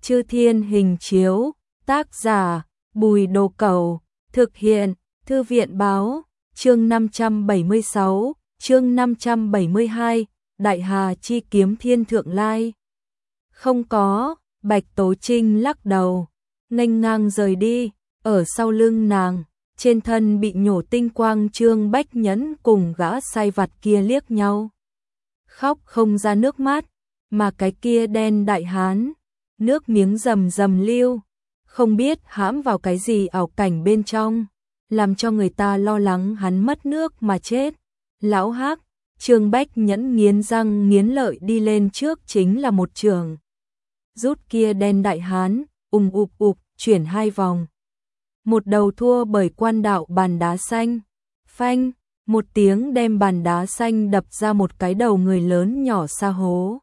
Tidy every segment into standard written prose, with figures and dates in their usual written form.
Chư Thiên Hình Chiếu, tác giả Bùi Đồ Cẩu, thực hiện Thư viện Báo, chương 576, chương 572, Đại Hà chi kiếm thiên thượng lai. Không có, Bạch Tố Trinh lắc đầu, nghênh ngang rời đi, ở sau lưng nàng, trên thân bị nhổ tinh quang Trương Bách Nhẫn cùng gã sai vặt kia liếc nhau. Khóc không ra nước mắt, mà cái kia đen đại hán, nước miếng rầm rầm lưu, không biết hãm vào cái gì ảo cảnh bên trong, làm cho người ta lo lắng hắn mất nước mà chết. Lão Hắc, Trương Bách Nhẫn nghiến răng nghiến lợi đi lên trước chính là một trường. Rút kia đen đại hán, ụp, chuyển 2 vòng. Một đầu thua bởi quan đạo bàn đá xanh. Phanh, một tiếng đem bàn đá xanh đập ra một cái đầu người lớn nhỏ xa hố.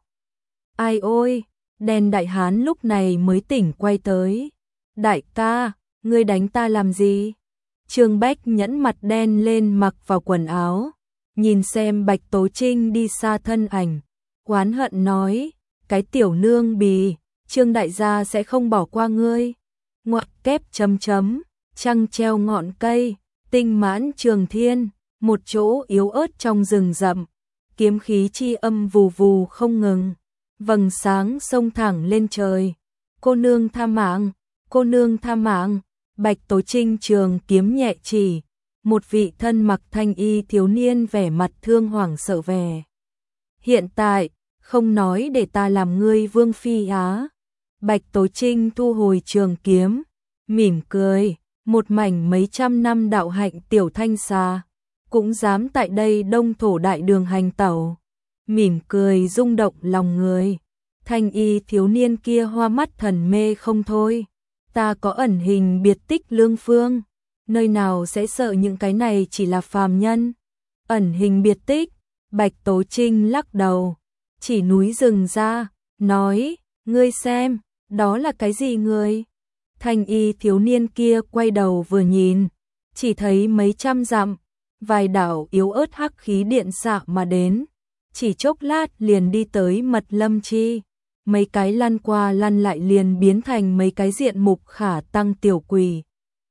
Ai ôi, đen đại hán lúc này mới tỉnh quay tới. Đại ca, ngươi đánh ta làm gì? Trương Bách Nhẫn mặt đen lên mặc vào quần áo, nhìn xem Bạch Tố Trinh đi xa thân ảnh, oán hận nói, cái tiểu nương bì, Trương đại gia sẽ không bỏ qua ngươi. Ngoặc kép chấm chấm, trăng treo ngọn cây, tinh mãn trường thiên, một chỗ yếu ớt trong rừng rậm, kiếm khí chi âm vù vù không ngừng, vầng sáng xông thẳng lên trời. Cô nương tha mạng, cô nương tha mạng. Bạch Tố Trinh trường kiếm nhẹ chỉ, một vị thân mặc thanh y thiếu niên vẻ mặt thương hoảng sợ vẻ. Hiện tại, không nói để ta làm ngươi vương phi á. Bạch Tố Trinh thu hồi trường kiếm, mỉm cười, một mảnh mấy trăm năm đạo hạnh tiểu thanh xà, cũng dám tại đây đông thổ đại đường hành tẩu. Mỉm cười rung động lòng người, thanh y thiếu niên kia hoa mắt thần mê không thôi. Ta có ẩn hình biệt tích lương phương, nơi nào sẽ sợ những cái này chỉ là phàm nhân. Ẩn hình biệt tích, Bạch Tố Trinh lắc đầu, chỉ núi rừng ra, nói, ngươi xem, đó là cái gì ngươi? Thanh y thiếu niên kia quay đầu vừa nhìn, chỉ thấy mấy trăm dặm, vài đảo yếu ớt hắc khí điện xạ mà đến, chỉ chốc lát liền đi tới Mật Lâm Chi. Mấy cái lăn qua lăn lại liền biến thành mấy cái diện mục khả tăng tiểu quỷ.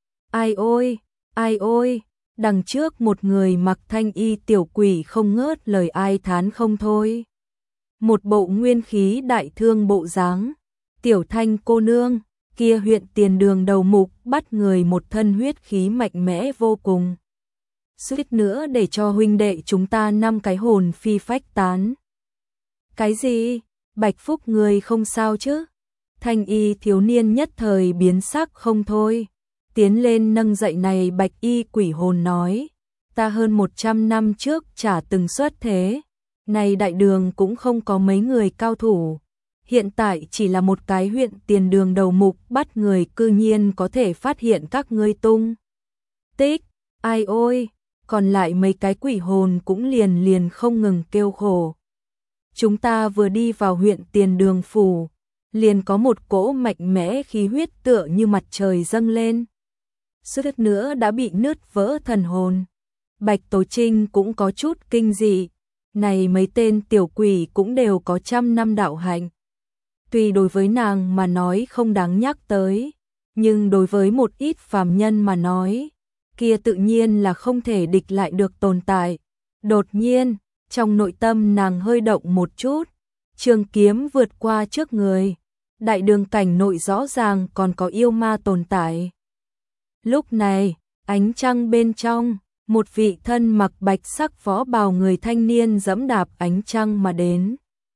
Ai ôi, đằng trước một người mặc thanh y tiểu quỷ không ngớt lời ai thán không thôi. Một bộ nguyên khí đại thương bộ dáng, tiểu thanh cô nương, kia huyện tiền đường đầu mục bắt người một thân huyết khí mạnh mẽ vô cùng. Suýt nữa để cho huynh đệ chúng ta 5 cái hồn phi phách tán. Cái gì? Bạch Phúc người không sao chứ? Thanh y thiếu niên nhất thời biến sắc không thôi. Tiến lên nâng dậy này bạch y quỷ hồn nói. Ta hơn 100 năm trước chả từng xuất thế. Này đại đường cũng không có mấy người cao thủ. Hiện tại chỉ là một cái huyện tiền đường đầu mục bắt người cư nhiên có thể phát hiện các ngươi tung tích. Ai ôi, còn lại mấy cái quỷ hồn cũng liền không ngừng kêu khổ. Chúng ta vừa đi vào huyện tiền đường phủ, liền có một cỗ mạnh mẽ khí huyết tựa như mặt trời dâng lên. Suýt nữa đã bị nứt vỡ thần hồn. Bạch Tố Trinh cũng có chút kinh dị. Này mấy tên tiểu quỷ cũng đều có 100 năm đạo hạnh. Tuy đối với nàng mà nói không đáng nhắc tới, nhưng đối với một ít phàm nhân mà nói, kia tự nhiên là không thể địch lại được tồn tại. Đột nhiên, trong nội tâm nàng hơi động một chút, trường kiếm vượt qua trước người, đại đường cảnh nội rõ ràng còn có yêu ma tồn tại. Lúc này, ánh trăng bên trong, một vị thân mặc bạch sắc võ bào người thanh niên giẫm đạp ánh trăng mà đến.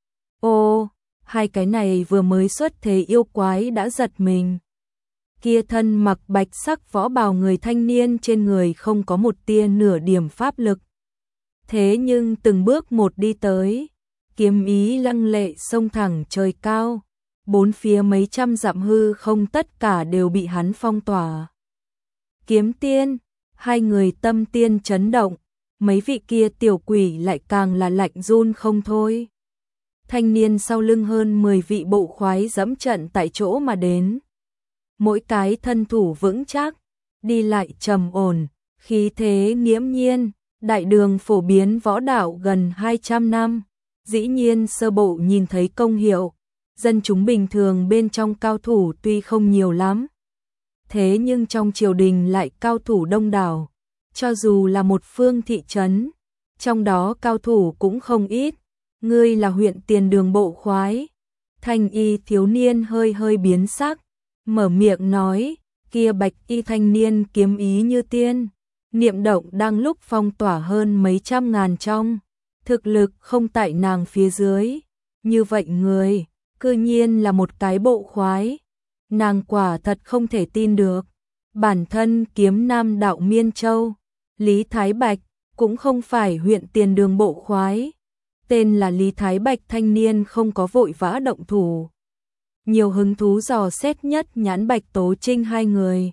Ô, hai cái này vừa mới xuất thế yêu quái đã giật mình. Kia thân mặc bạch sắc võ bào người thanh niên trên người không có một tia nửa điểm pháp lực. Thế nhưng từng bước một đi tới, kiếm ý lăng lệ xông thẳng trời cao, bốn phía mấy trăm dặm hư không tất cả đều bị hắn phong tỏa. Kiếm tiên, hai người tâm tiên chấn động, mấy vị kia tiểu quỷ lại càng là lạnh run không thôi. Thanh niên sau lưng hơn 10 vị bộ khoái dẫm trận tại chỗ mà đến. Mỗi cái thân thủ vững chắc, đi lại trầm ổn, khí thế nghiễm nhiên. Đại đường phổ biến võ đạo gần 200 năm, dĩ nhiên sơ bộ nhìn thấy công hiệu, dân chúng bình thường bên trong cao thủ tuy không nhiều lắm, thế nhưng trong triều đình lại cao thủ đông đảo, cho dù là một phương thị trấn, trong đó cao thủ cũng không ít. Ngươi là huyện tiền đường bộ khoái. Thanh y thiếu niên hơi hơi biến sắc, mở miệng nói, kia bạch y thanh niên kiếm ý như tiên, niệm động đang lúc phong tỏa hơn mấy trăm ngàn trong, thực lực không tại nàng phía dưới, như vậy người, cư nhiên là một cái bộ khoái, nàng quả thật không thể tin được. Bản thân kiếm nam đạo Miên Châu, Lý Thái Bạch, cũng không phải huyện tiền đường bộ khoái, tên là Lý Thái Bạch thanh niên không có vội vã động thủ. Nhiều hứng thú dò xét nhất nhãn Bạch Tố Trinh hai người.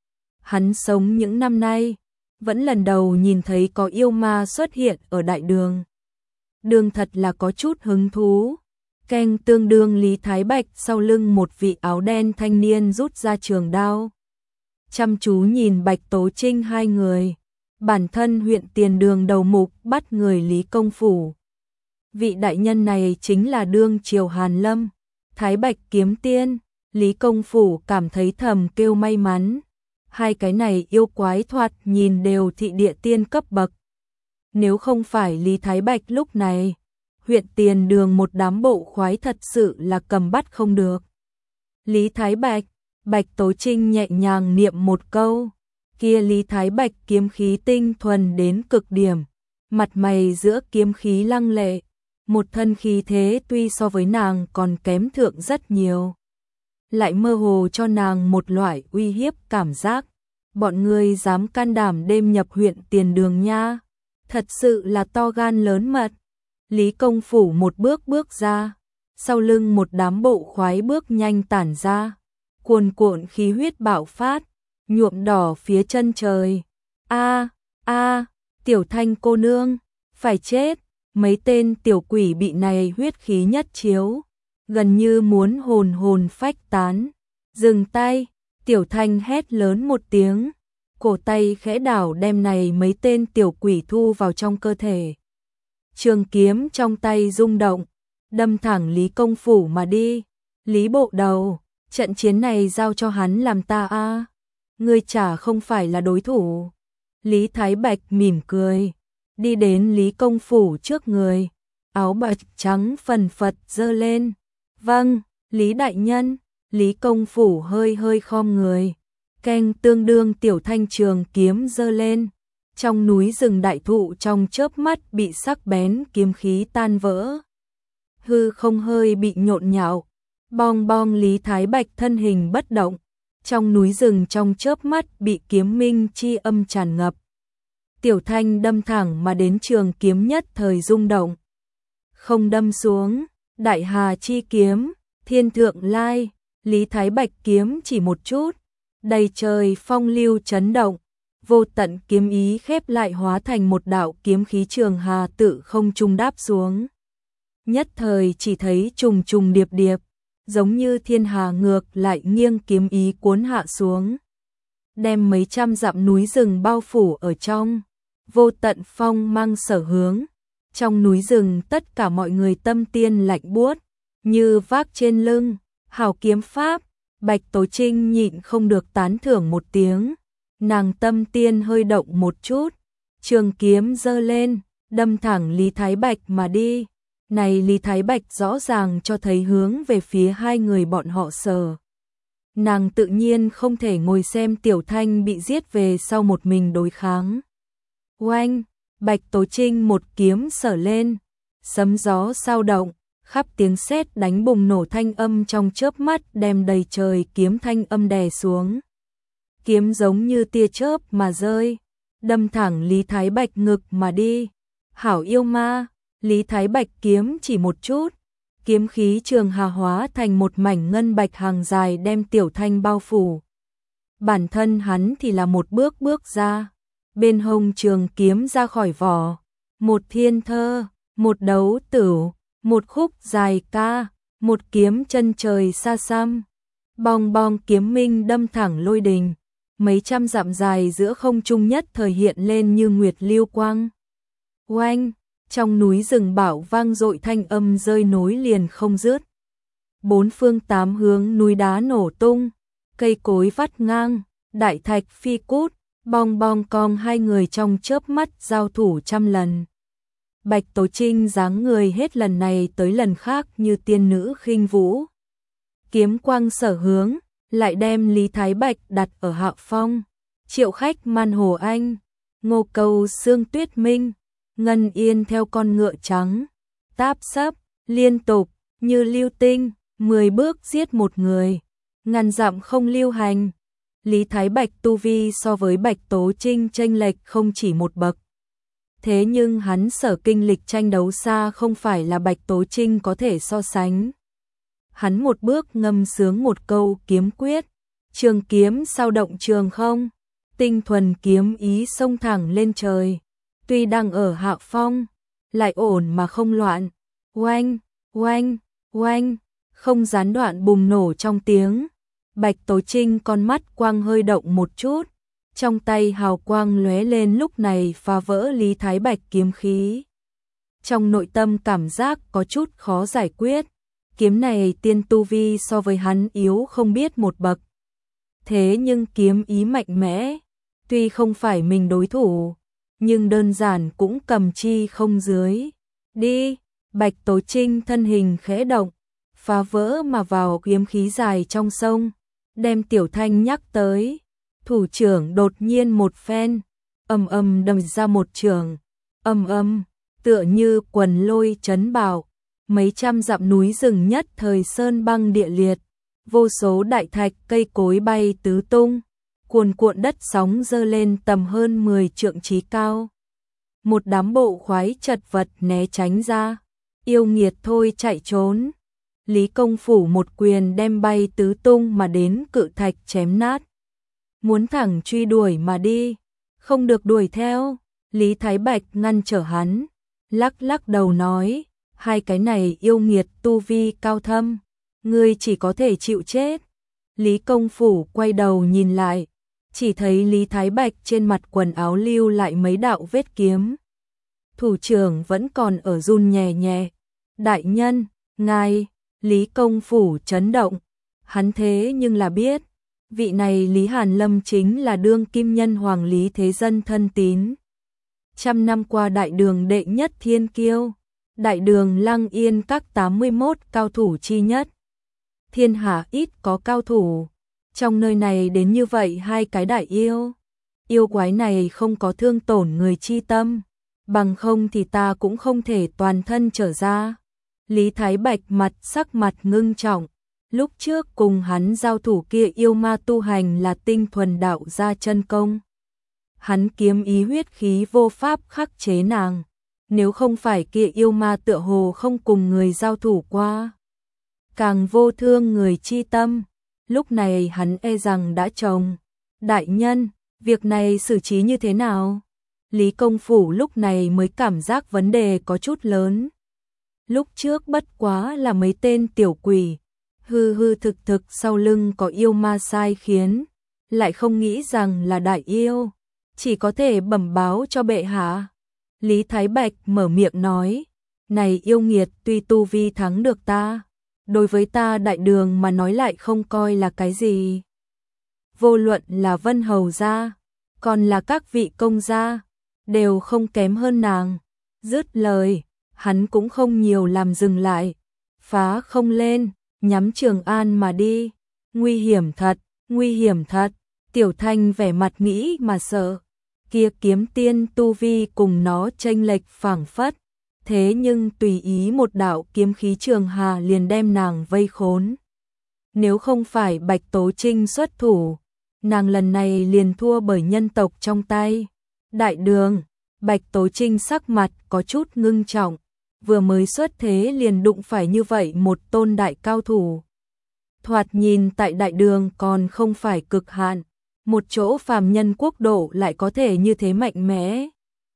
Hắn sống những năm nay, vẫn lần đầu nhìn thấy có yêu ma xuất hiện ở đại đường. Đường thật là có chút hứng thú. Keng tương đương Lý Thái Bạch sau lưng một vị áo đen thanh niên rút ra trường đao. Chăm chú nhìn Bạch Tố Trinh hai người. Bản thân huyện tiền đường đầu mục bắt người Lý Công Phủ. Vị đại nhân này chính là đương triều Hàn Lâm, Thái Bạch kiếm tiên. Lý Công Phủ cảm thấy thầm kêu may mắn. Hai cái này yêu quái thoạt nhìn đều thị địa tiên cấp bậc. Nếu không phải Lý Thái Bạch lúc này, huyện tiền đường một đám bộ khoái thật sự là cầm bắt không được. Lý Thái Bạch, Bạch Tố Trinh nhẹ nhàng niệm một câu. Kia Lý Thái Bạch kiếm khí tinh thuần đến cực điểm, mặt mày giữa kiếm khí lăng lệ, một thân khí thế tuy so với nàng còn kém thượng rất nhiều, lại mơ hồ cho nàng một loại uy hiếp cảm giác. Bọn ngươi dám can đảm đêm nhập huyện tiền đường nha, thật sự là to gan lớn mật. Lý Công Phủ một bước bước ra, sau lưng một đám bộ khoái bước nhanh tản ra, cuồn cuộn khí huyết bạo phát, nhuộm đỏ phía chân trời. A a, Tiểu Thanh cô nương, phải chết. Mấy tên tiểu quỷ bị này huyết khí nhất chiếu, gần như muốn hồn hồn phách tán. Dừng tay, Tiểu Thanh hét lớn một tiếng, cổ tay khẽ đảo đem này mấy tên tiểu quỷ thu vào trong cơ thể. Trường kiếm trong tay rung động, đâm thẳng Lý Công Phủ mà đi. Lý bộ đầu, trận chiến này giao cho hắn làm ta a, ngươi chả không phải là đối thủ. Lý Thái Bạch mỉm cười, đi đến Lý Công Phủ trước người, áo bạch trắng phần phật giơ lên. Vâng, Lý đại nhân. Lý Công Phủ hơi hơi khom người. Keng tương đương Tiểu Thanh trường kiếm giơ lên. Trong núi rừng đại thụ trong chớp mắt bị sắc bén kiếm khí tan vỡ. Hư không hơi bị nhộn nhạo. Bong bong Lý Thái Bạch thân hình bất động. Trong núi rừng trong chớp mắt bị kiếm minh chi âm tràn ngập. Tiểu Thanh đâm thẳng mà đến trường kiếm nhất thời rung động. Không đâm xuống, Đại Hà chi kiếm, Thiên Thượng Lai. Lý Thái Bạch kiếm chỉ một chút, đầy trời phong lưu chấn động, vô tận kiếm ý khép lại hóa thành một đạo kiếm khí trường hà tự không trung đáp xuống. Nhất thời chỉ thấy trùng trùng điệp điệp, giống như thiên hà ngược lại nghiêng kiếm ý cuốn hạ xuống, đem mấy trăm dặm núi rừng bao phủ ở trong. Vô tận phong mang sở hướng, trong núi rừng tất cả mọi người tâm tiên lạnh buốt, như vác trên lưng. Hảo kiếm pháp, Bạch Tố Trinh nhịn không được tán thưởng một tiếng. Nàng tâm tiên hơi động một chút, trường kiếm giơ lên, đâm thẳng Lý Thái Bạch mà đi. Này Lý Thái Bạch rõ ràng cho thấy hướng về phía hai người bọn họ sở. Nàng tự nhiên không thể ngồi xem Tiểu Thanh bị giết về sau một mình đối kháng. Oanh, Bạch Tố Trinh một kiếm sở lên, sấm gió sao động. Khắp tiếng sét đánh bùng nổ thanh âm trong chớp mắt đem đầy trời kiếm thanh âm đè xuống. Kiếm giống như tia chớp mà rơi, đâm thẳng Lý Thái Bạch ngực mà đi. Hảo yêu ma, Lý Thái Bạch kiếm chỉ một chút, kiếm khí trường hà hóa thành một mảnh ngân bạch hàng dài đem Tiểu Thanh bao phủ. Bản thân hắn thì là một bước bước ra, bên hông trường kiếm ra khỏi vỏ, một thiên thơ, một đấu tửu. Một khúc dài ca, một kiếm chân trời xa xăm. Bong bong kiếm minh đâm thẳng lôi đình, mấy trăm dặm dài giữa không trung nhất thời hiện lên như nguyệt lưu quang. Oanh, trong núi rừng bảo vang dội thanh âm rơi nối liền không dứt. bốn phương tám hướng núi đá nổ tung, cây cối vắt ngang, đại thạch phi cút, bong bong cong, hai người trong chớp mắt giao thủ trăm lần. Bạch Tố Trinh dáng người hết lần này tới lần khác như tiên nữ khinh vũ. Kiếm quang sở hướng, lại đem Lý Thái Bạch đặt ở hạ phong. Triệu Khách Man Hồ Anh, Ngô Cầu Sương Tuyết Minh, Ngân Yên theo con ngựa trắng, táp sấp, liên tục, như lưu tinh, 10 bước giết một người, ngàn dặm không lưu hành. Lý Thái Bạch tu vi so với Bạch Tố Trinh chênh lệch không chỉ một bậc. Thế nhưng hắn sở kinh lịch tranh đấu xa không phải là Bạch Tố Trinh có thể so sánh. Hắn một bước ngâm sướng một câu kiếm quyết, trường kiếm sao động trường không, tinh thuần kiếm ý xông thẳng lên trời. Tuy đang ở hạ phong, lại ổn mà không loạn. Oanh, oanh, oanh, không gián đoạn bùng nổ trong tiếng. Bạch Tố Trinh con mắt quang hơi động một chút, trong tay hào quang lóe lên, lúc này phá vỡ Lý Thái Bạch kiếm khí. Trong nội tâm cảm giác có chút khó giải quyết, kiếm này tiên tu vi so với hắn yếu không biết một bậc. Thế nhưng kiếm ý mạnh mẽ, tuy không phải mình đối thủ, nhưng đơn giản cũng cầm chi không dưới. Đi, Bạch Tố Trinh thân hình khẽ động, phá vỡ mà vào kiếm khí dài trong sông, đem Tiểu Thanh nhắc tới. Thủ trưởng đột nhiên một phen, ầm ầm đâm ra một trường, ầm ầm, tựa như quần lôi chấn bạo, mấy trăm dặm núi rừng nhất thời sơn băng địa liệt, vô số đại thạch cây cối bay tứ tung, cuồn cuộn đất sóng dơ lên tầm hơn 10 trượng trí cao. Một đám bộ khoái chật vật né tránh ra, yêu nghiệt thôi chạy trốn. Lý Công Phủ một quyền đem bay tứ tung mà đến cự thạch chém nát. Muốn thẳng truy đuổi mà đi, không được đuổi theo. Lý Thái Bạch ngăn trở hắn, lắc lắc đầu nói, hai cái này yêu nghiệt tu vi cao thâm, ngươi chỉ có thể chịu chết. Lý Công Phủ quay đầu nhìn lại, chỉ thấy Lý Thái Bạch trên mặt quần áo lưu lại mấy đạo vết kiếm. Thủ trưởng vẫn còn ở run nhẹ nhẹ. Đại nhân, ngài. Lý Công Phủ chấn động, hắn thế nhưng là biết, vị này Lý Hàn Lâm chính là đương kim nhân hoàng Lý Thế Dân thân tín. Trăm năm qua đại đường đệ nhất thiên kiêu, đại đường Lăng Yên các 81 cao thủ chi nhất. Thiên hạ ít có cao thủ, trong nơi này đến như vậy hai cái đại yêu quái này không có thương tổn người chi tâm, bằng không thì ta cũng không thể toàn thân trở ra. Lý Thái Bạch sắc mặt ngưng trọng, lúc trước cùng hắn giao thủ kia yêu ma tu hành là tinh thuần đạo gia chân công. Hắn kiếm ý huyết khí vô pháp khắc chế nàng, nếu không phải kia yêu ma tựa hồ không cùng người giao thủ qua, càng vô thương người chi tâm, lúc này hắn e rằng đã trồng. Đại nhân, việc này xử trí như thế nào? Lý Công Phủ lúc này mới cảm giác vấn đề có chút lớn. Lúc trước bất quá là mấy tên tiểu quỷ, hư hư thực thực sau lưng có yêu ma sai khiến, lại không nghĩ rằng là đại yêu, chỉ có thể bẩm báo cho bệ hạ. Lý Thái Bạch mở miệng nói, này yêu nghiệt tuy tu vi thắng được ta, đối với ta đại đường mà nói lại không coi là cái gì. Vô luận là Vân Hầu gia, còn là các vị công gia, đều không kém hơn nàng. Dứt lời, hắn cũng không nhiều làm dừng lại, phá không lên, nhắm Trường An mà đi. Nguy hiểm thật, nguy hiểm thật. Tiểu Thanh vẻ mặt nghĩ mà sợ, kia kiếm tiên tu vi cùng nó chênh lệch phảng phất, thế nhưng tùy ý một đạo kiếm khí trường hà liền đem nàng vây khốn. Nếu không phải Bạch Tố Trinh xuất thủ, nàng lần này liền thua bởi nhân tộc trong tay. Đại đường, Bạch Tố Trinh sắc mặt có chút ngưng trọng, vừa mới xuất thế liền đụng phải như vậy một tôn đại cao thủ. Thoạt nhìn tại đại đường còn không phải cực hạn, một chỗ phàm nhân quốc độ lại có thể như thế mạnh mẽ.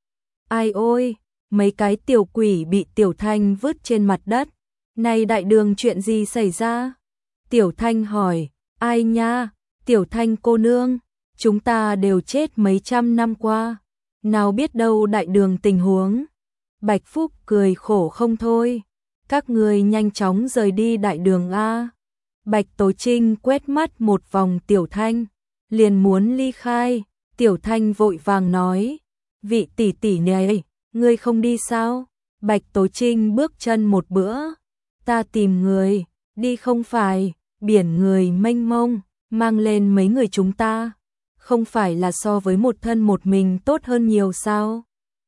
Ai ôi, mấy cái tiểu quỷ bị Tiểu Thanh vứt trên mặt đất. Này đại đường chuyện gì xảy ra? Tiểu Thanh hỏi, ai nha? Tiểu Thanh cô nương, chúng ta đều chết mấy trăm năm qua, nào biết đâu đại đường tình huống. Bạch Phúc cười khổ không thôi. Các người nhanh chóng rời đi đại đường a. Bạch Tố Trinh quét mắt một vòng Tiểu Thanh, liền muốn ly khai. Tiểu Thanh vội vàng nói, vị tỷ tỷ này, ngươi không đi sao? Bạch Tố Trinh bước chân một bữa, ta tìm người, đi không phải, biển người mênh mông, mang lên mấy người chúng ta, không phải là so với một thân một mình tốt hơn nhiều sao?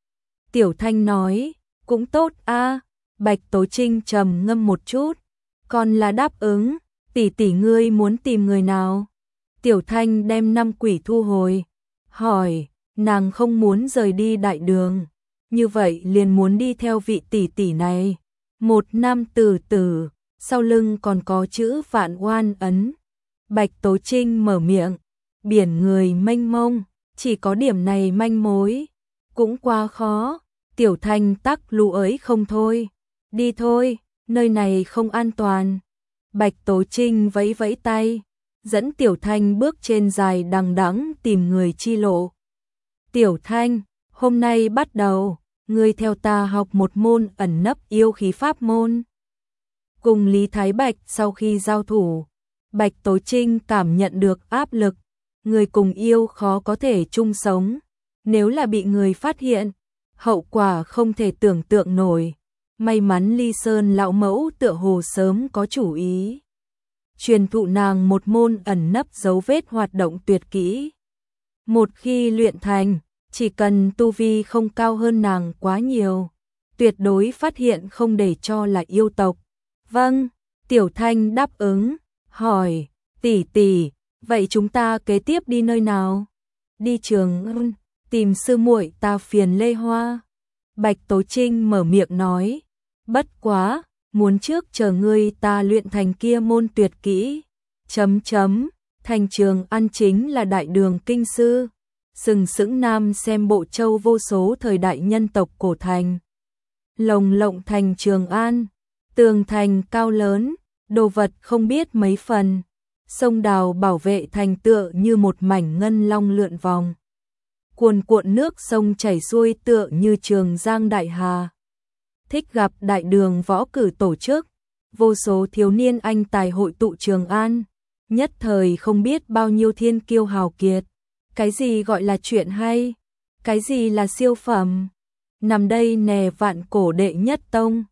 Tiểu Thanh nói, cũng tốt a. Bạch Tố Trinh trầm ngâm một chút, còn là đáp ứng, tỷ tỷ ngươi muốn tìm người nào? Tiểu Thanh đem 5 quỷ thu hồi, hỏi, nàng không muốn rời đi đại đường, như vậy liền muốn đi theo vị tỷ tỷ này. Một nam tử, sau lưng còn có chữ Vạn Oan ấn. Bạch Tố Trinh mở miệng, biển người mênh mông, chỉ có điểm này manh mối, cũng quá khó. Tiểu Thanh tắc lù ấy không thôi, đi thôi, nơi này không an toàn. Bạch Tố Trinh vẫy vẫy tay, dẫn Tiểu Thanh bước trên dài đằng đẵng tìm người chi lộ. Tiểu Thanh, hôm nay bắt đầu, ngươi theo ta học một môn ẩn nấp yêu khí pháp môn. Cùng Lý Thái Bạch sau khi giao thủ, Bạch Tố Trinh cảm nhận được áp lực, người cùng yêu khó có thể chung sống, nếu là bị người phát hiện, hậu quả không thể tưởng tượng nổi. May mắn Ly Sơn lão mẫu tựa hồ sớm có chủ ý, truyền thụ nàng một môn ẩn nấp dấu vết hoạt động tuyệt kỹ. Một khi luyện thành, chỉ cần tu vi không cao hơn nàng quá nhiều, tuyệt đối phát hiện không để cho là yêu tộc. Vâng, Tiểu Thanh đáp ứng, hỏi, tỷ tỷ, vậy chúng ta kế tiếp đi nơi nào? Đi Trường An, tìm sư muội ta Phiền Lê Hoa. Bạch Tố Trinh mở miệng nói, bất quá, muốn trước chờ ngươi ta luyện thành kia môn tuyệt kỹ. Thành Trường An chính là đại đường kinh sư, sừng sững nam xem bộ châu vô số thời đại nhân tộc cổ thành. Lồng lộng thành Trường An, tường thành cao lớn, đồ vật không biết mấy phần, sông đào bảo vệ thành tựa như một mảnh ngân long lượn vòng. Cuồn cuộn nước sông chảy xuôi tựa như Trường Giang đại hà. Thích gặp đại đường võ cử tổ chức, vô số thiếu niên anh tài hội tụ Trường An, nhất thời không biết bao nhiêu thiên kiêu hào kiệt. Cái gì gọi là chuyện hay? Cái gì là siêu phẩm? Nằm đây nè vạn cổ đệ nhất tông,